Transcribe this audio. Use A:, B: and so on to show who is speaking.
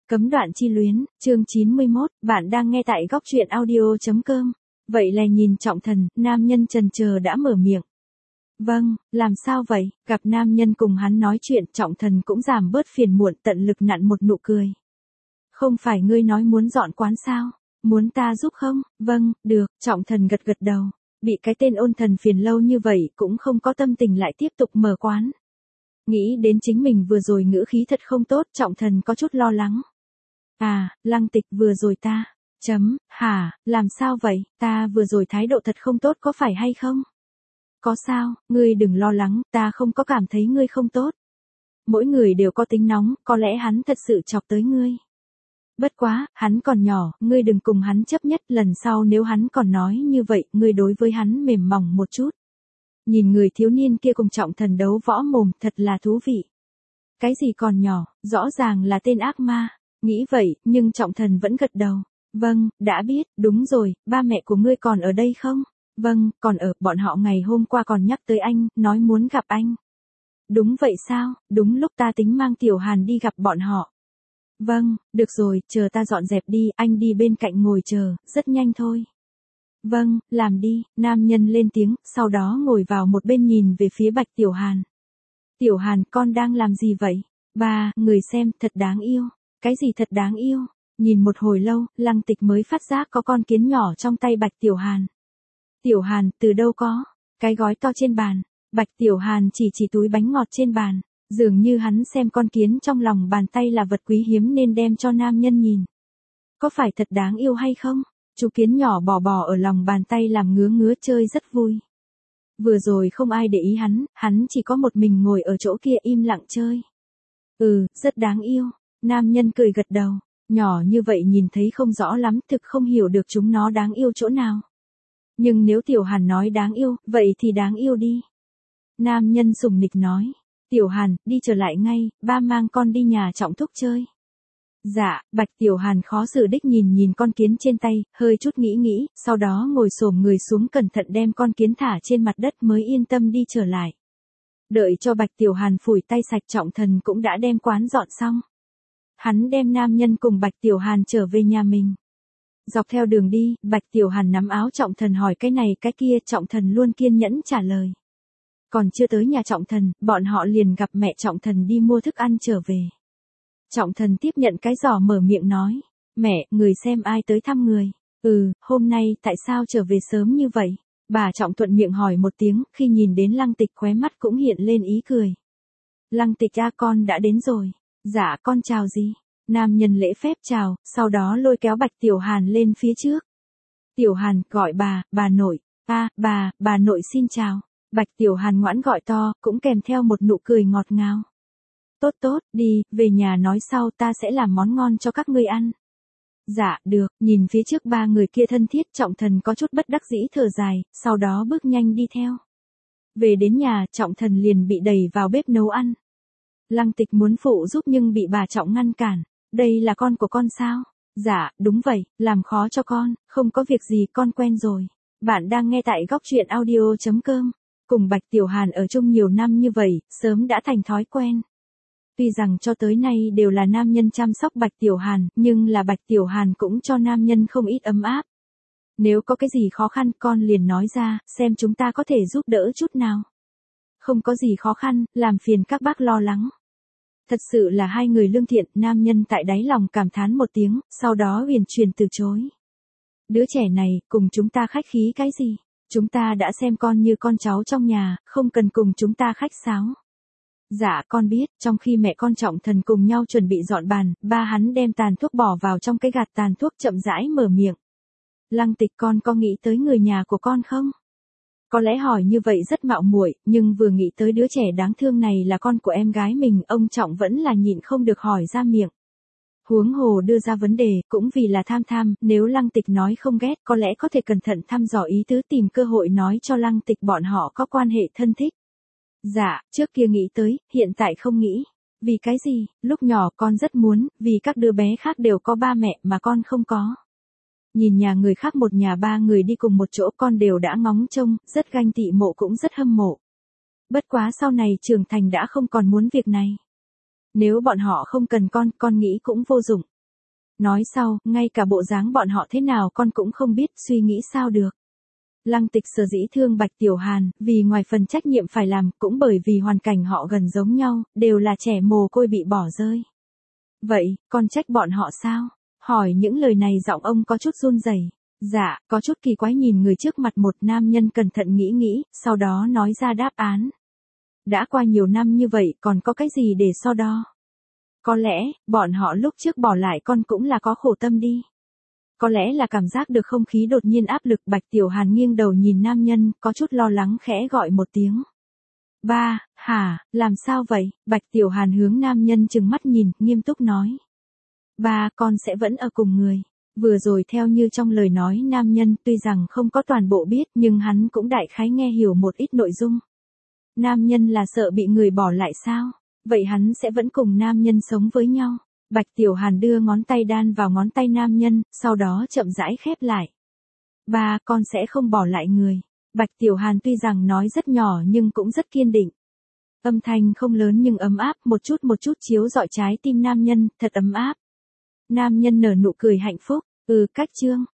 A: Cấm đoạn chi luyến, chương 91, bạn đang nghe tại góc truyện audio.com. Vậy là nhìn Trọng Thần, nam nhân chần chờ đã mở miệng. Vâng, làm sao vậy? Gặp nam nhân cùng hắn nói chuyện, Trọng Thần cũng giảm bớt phiền muộn, tận lực nặn một nụ cười. Không phải ngươi nói muốn dọn quán sao? Muốn ta giúp không? Vâng, được, Trọng Thần gật gật đầu. Bị cái tên ôn thần phiền lâu như vậy cũng không có tâm tình lại tiếp tục mở quán. Nghĩ đến chính mình vừa rồi ngữ khí thật không tốt, Trọng Thần có chút lo lắng. À, Lăng Tịch vừa rồi ta. Hả, làm sao vậy, ta vừa rồi thái độ thật không tốt có phải hay không? Có sao, ngươi đừng lo lắng, ta không có cảm thấy ngươi không tốt. Mỗi người đều có tính nóng, có lẽ hắn thật sự chọc tới ngươi. Bất quá, hắn còn nhỏ, ngươi đừng cùng hắn chấp nhất, lần sau nếu hắn còn nói như vậy, ngươi đối với hắn mềm mỏng một chút. Nhìn người thiếu niên kia cùng Trọng Thần đấu võ mồm, thật là thú vị. Cái gì còn nhỏ, rõ ràng là tên ác ma. Nghĩ vậy, nhưng Trọng Thần vẫn gật đầu. Vâng, đã biết, đúng rồi, ba mẹ của ngươi còn ở đây không? Vâng, còn ở, bọn họ ngày hôm qua còn nhắc tới anh, nói muốn gặp anh. Đúng vậy sao, đúng lúc ta tính mang Tiểu Hàn đi gặp bọn họ. Vâng, được rồi, chờ ta dọn dẹp đi, anh đi bên cạnh ngồi chờ, rất nhanh thôi. Vâng, làm đi, nam nhân lên tiếng, sau đó ngồi vào một bên nhìn về phía Bạch Tiểu Hàn. Tiểu Hàn, con đang làm gì vậy? Ba, người xem, thật đáng yêu. Cái gì thật đáng yêu? Nhìn một hồi lâu, Lăng Tịch mới phát giác có con kiến nhỏ trong tay Bạch Tiểu Hàn. Tiểu Hàn, từ đâu có? Cái gói to trên bàn. Bạch Tiểu Hàn chỉ túi bánh ngọt trên bàn. Dường như hắn xem con kiến trong lòng bàn tay là vật quý hiếm nên đem cho nam nhân nhìn. Có phải thật đáng yêu hay không? Chú kiến nhỏ bò ở lòng bàn tay làm ngứa chơi rất vui. Vừa rồi không ai để ý hắn chỉ có một mình ngồi ở chỗ kia im lặng chơi. Rất đáng yêu. Nam nhân cười gật đầu. Nhỏ như vậy nhìn thấy không rõ lắm, thực không hiểu được chúng nó đáng yêu chỗ nào. Nhưng nếu Tiểu Hàn nói đáng yêu, vậy thì đáng yêu đi. Nam nhân sủng nịch nói. Tiểu Hàn, đi trở lại ngay, ba mang con đi nhà Trọng Thúc chơi. Dạ, Bạch Tiểu Hàn khó xử đích nhìn con kiến trên tay, hơi chút nghĩ, sau đó ngồi xổm người xuống cẩn thận đem con kiến thả trên mặt đất mới yên tâm đi trở lại. Đợi cho Bạch Tiểu Hàn phủi tay sạch, Trọng Thần cũng đã đem quán dọn xong. Hắn đem nam nhân cùng Bạch Tiểu Hàn trở về nhà mình. Dọc theo đường đi, Bạch Tiểu Hàn nắm áo Trọng Thần hỏi cái này cái kia, Trọng Thần luôn kiên nhẫn trả lời. Còn chưa tới nhà Trọng Thần, bọn họ liền gặp mẹ Trọng Thần đi mua thức ăn trở về. Trọng Thần tiếp nhận cái giỏ mở miệng nói. Mẹ, người xem ai tới thăm người. Hôm nay tại sao trở về sớm như vậy? Bà Trọng thuận miệng hỏi một tiếng, khi nhìn đến Lăng Tịch khóe mắt cũng hiện lên ý cười. Lăng Tịch con đã đến rồi. Dạ con chào gì? Nam nhân lễ phép chào, sau đó lôi kéo Bạch Tiểu Hàn lên phía trước. Tiểu Hàn, gọi bà nội. Bà nội xin chào. Bạch Tiểu Hàn ngoãn gọi to, cũng kèm theo một nụ cười ngọt ngào. Tốt, đi, về nhà nói sau ta sẽ làm món ngon cho các ngươi ăn. Dạ, được, nhìn phía trước ba người kia thân thiết, Trọng Thần có chút bất đắc dĩ thở dài, sau đó bước nhanh đi theo. Về đến nhà, Trọng Thần liền bị đẩy vào bếp nấu ăn. Lăng Tịch muốn phụ giúp nhưng bị bà Trọng ngăn cản. Đây là con của con sao? Dạ, đúng vậy, làm khó cho con, không có việc gì, con quen rồi. Bạn đang nghe tại góc truyện audio.com. Cùng Bạch Tiểu Hàn ở chung nhiều năm như vậy, sớm đã thành thói quen. Tuy rằng cho tới nay đều là nam nhân chăm sóc Bạch Tiểu Hàn, nhưng là Bạch Tiểu Hàn cũng cho nam nhân không ít ấm áp. Nếu có cái gì khó khăn con liền nói ra, xem chúng ta có thể giúp đỡ chút nào. Không có gì khó khăn, làm phiền các bác lo lắng. Thật sự là hai người lương thiện, nam nhân tại đáy lòng cảm thán một tiếng, sau đó huyền truyền từ chối. Đứa trẻ này, cùng chúng ta khách khí cái gì? Chúng ta đã xem con như con cháu trong nhà, không cần cùng chúng ta khách sáo. Dạ con biết, trong khi mẹ con Trọng Thần cùng nhau chuẩn bị dọn bàn, ba hắn đem tàn thuốc bỏ vào trong cái gạt tàn thuốc chậm rãi mở miệng. Lăng Tịch, con có nghĩ tới người nhà của con không? Có lẽ hỏi như vậy rất mạo muội, nhưng vừa nghĩ tới đứa trẻ đáng thương này là con của em gái mình, ông Trọng vẫn là nhịn không được hỏi ra miệng. Huống hồ đưa ra vấn đề, cũng vì là tham, nếu Lăng Tịch nói không ghét, có lẽ có thể cẩn thận thăm dò ý tứ, tìm cơ hội nói cho Lăng Tịch bọn họ có quan hệ thân thích. Dạ, trước kia nghĩ tới, hiện tại không nghĩ. Vì cái gì, lúc nhỏ con rất muốn, vì các đứa bé khác đều có ba mẹ mà con không có. Nhìn nhà người khác một nhà ba người đi cùng một chỗ con đều đã ngóng trông, rất ganh tị mộ cũng rất hâm mộ. Bất quá sau này trưởng thành đã không còn muốn việc này. Nếu bọn họ không cần con nghĩ cũng vô dụng. Nói sau, ngay cả bộ dáng bọn họ thế nào con cũng không biết, suy nghĩ sao được. Lăng Tịch sở dĩ thương Bạch Tiểu Hàn, vì ngoài phần trách nhiệm phải làm, cũng bởi vì hoàn cảnh họ gần giống nhau, đều là trẻ mồ côi bị bỏ rơi. Vậy, con trách bọn họ sao? Hỏi những lời này giọng ông có chút run rẩy. Dạ, có chút kỳ quái nhìn người trước mặt. Một nam nhân cẩn thận nghĩ, sau đó nói ra đáp án. Đã qua nhiều năm như vậy, còn có cái gì để so đo? Có lẽ, bọn họ lúc trước bỏ lại con cũng là có khổ tâm đi. Có lẽ là cảm giác được không khí đột nhiên áp lực. Bạch Tiểu Hàn nghiêng đầu nhìn nam nhân, có chút lo lắng khẽ gọi một tiếng. Ba, hả, làm sao vậy? Bạch Tiểu Hàn hướng nam nhân trừng mắt nhìn, nghiêm túc nói. Ba, con sẽ vẫn ở cùng người. Vừa rồi theo như trong lời nói nam nhân tuy rằng không có toàn bộ biết nhưng hắn cũng đại khái nghe hiểu một ít nội dung. Nam nhân là sợ bị người bỏ lại sao? Vậy hắn sẽ vẫn cùng nam nhân sống với nhau. Bạch Tiểu Hàn đưa ngón tay đan vào ngón tay nam nhân, sau đó chậm rãi khép lại. Ba, con sẽ không bỏ lại người. Bạch Tiểu Hàn tuy rằng nói rất nhỏ nhưng cũng rất kiên định. Âm thanh không lớn nhưng ấm áp, một chút chiếu rọi trái tim nam nhân, thật ấm áp. Nam nhân nở nụ cười hạnh phúc, cách chương.